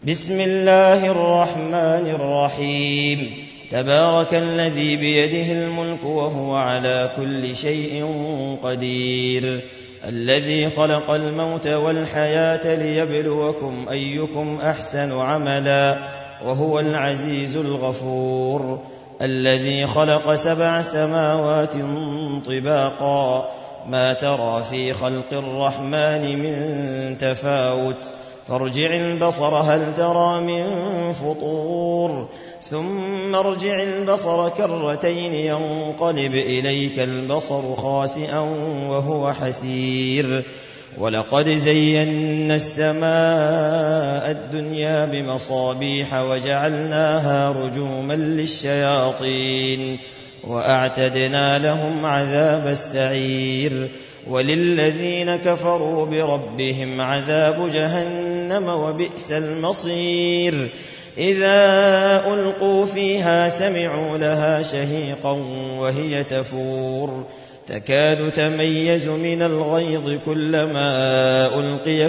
بسم الله الرحمن الرحيم. تبارك الذي بيده الملك وهو على كل شيء قدير، الذي خلق الموت والحياة ليبلوكم أيكم أحسن عملا، وهو العزيز الغفور، الذي خلق 7 سماوات طباقا، ما ترى في خلق الرحمن من تفاوت، فارجع البصر هل ترى من فطور، ثم ارجع البصر كرتين ينقلب إليك البصر خاسئا وهو حسير. ولقد زينا السماء الدنيا بمصابيح وجعلناها رجوما للشياطين، وأعتدنا لهم عذاب السعير. وللذين كفروا بربهم عذاب جهنم وبئس المصير. إذا ألقوا فيها سمعوا لها شهيقا وهي تفور، تكاد تميز من الغيظ، كلما ألقي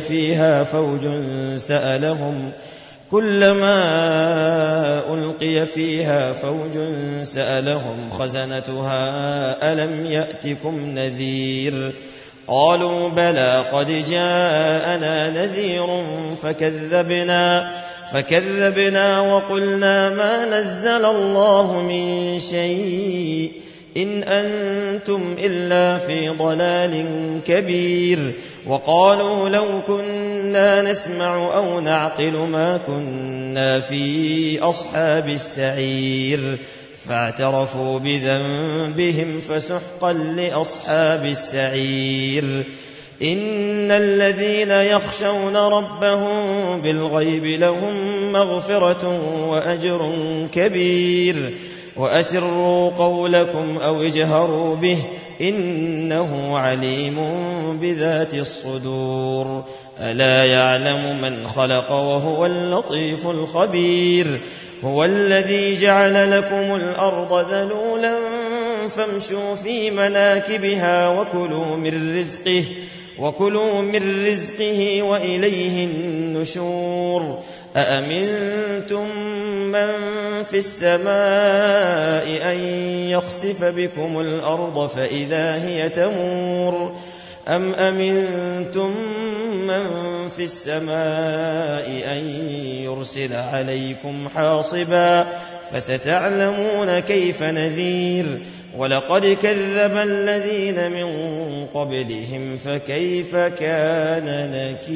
فيها فوج سألهم خزنتها ألم يأتكم نذير؟ قالوا بلى قد جاءنا نذير فكذبنا وقلنا ما نزل الله من شيء إن أنتم إلا في ضلال كبير. وقالوا لو كنا نسمع أو نعقل ما كنا في أصحاب السعير، فاعترفوا بذنبهم فسحقا لأصحاب السعير. إن الذين يخشون ربهم بالغيب لهم مغفرة وأجر كبير. وأسروا قولكم أو اجهروا به إنه عليم بذات الصدور. ألا يعلم من خلق وهو اللطيف الخبير. هو الذي جعل لكم الأرض ذلولا فامشوا في مناكبها وكلوا من رزقه وإليه النشور. أأمنتم من في السماء أن يخسف بكم الأرض فإذا هي تمور، أم أمنتم من في السماء أن يرسل عليكم حاصبا، فستعلمون كيف نذير. ولقد كذب الذين من قبلهم فكيف كان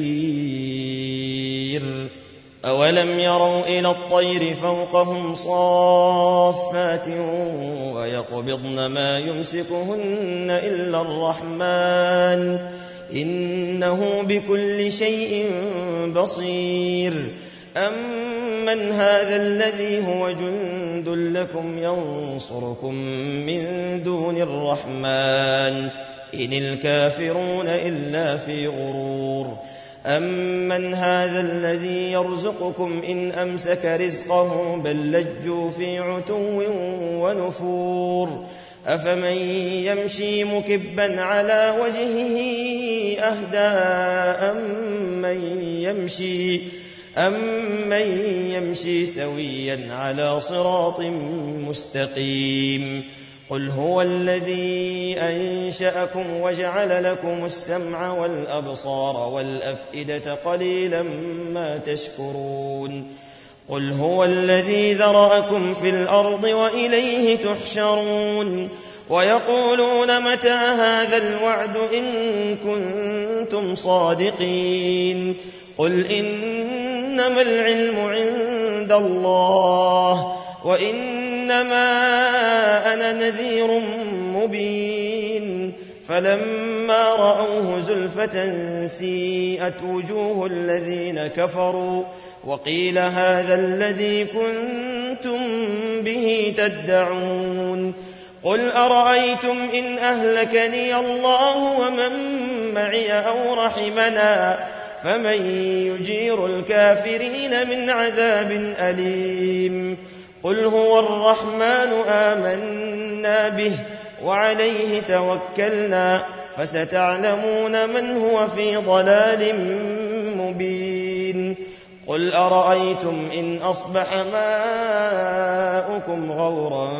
نكير. أولم يروا إلى الطير فوقهم صافات ويقبضن ما يمسكهن إلا الرحمن إنه بكل شيء بصير. أمن هذا الذي هو جند لكم ينصركم من دون الرحمن إن الكافرون إلا في غرور. أمن هذا الذي يرزقكم إن أمسك رزقه بل لجوا في عتو ونفور. أفمن يمشي مكبا على وجهه أهدى أمن يمشي سويا على صراط مستقيم. قل هو الذي أنشأكم وجعل لكم السمع والأبصار والأفئدة قليلا ما تشكرون. قل هو الذي ذرأكم في الأرض وإليه تحشرون. ويقولون متى هذا الوعد إن كنتم صادقين. قل إنما العلم عند الله وإنما أنا نذير مبين. فلما رأوه زلفة سيئت وجوه الذين كفروا وقيل هذا الذي كنتم به تدعون. قل أرأيتم إن أهلكني الله ومن معي أو رحمنا فمن يجير الكافرين من عذاب أليم. قل هو الرحمن آمنا به وعليه توكلنا فستعلمون من هو في ضلال مبين. قل أرأيتم إن أصبح ماؤكم غورا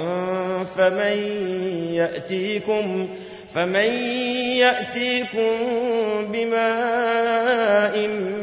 فمن يأتيكم بماء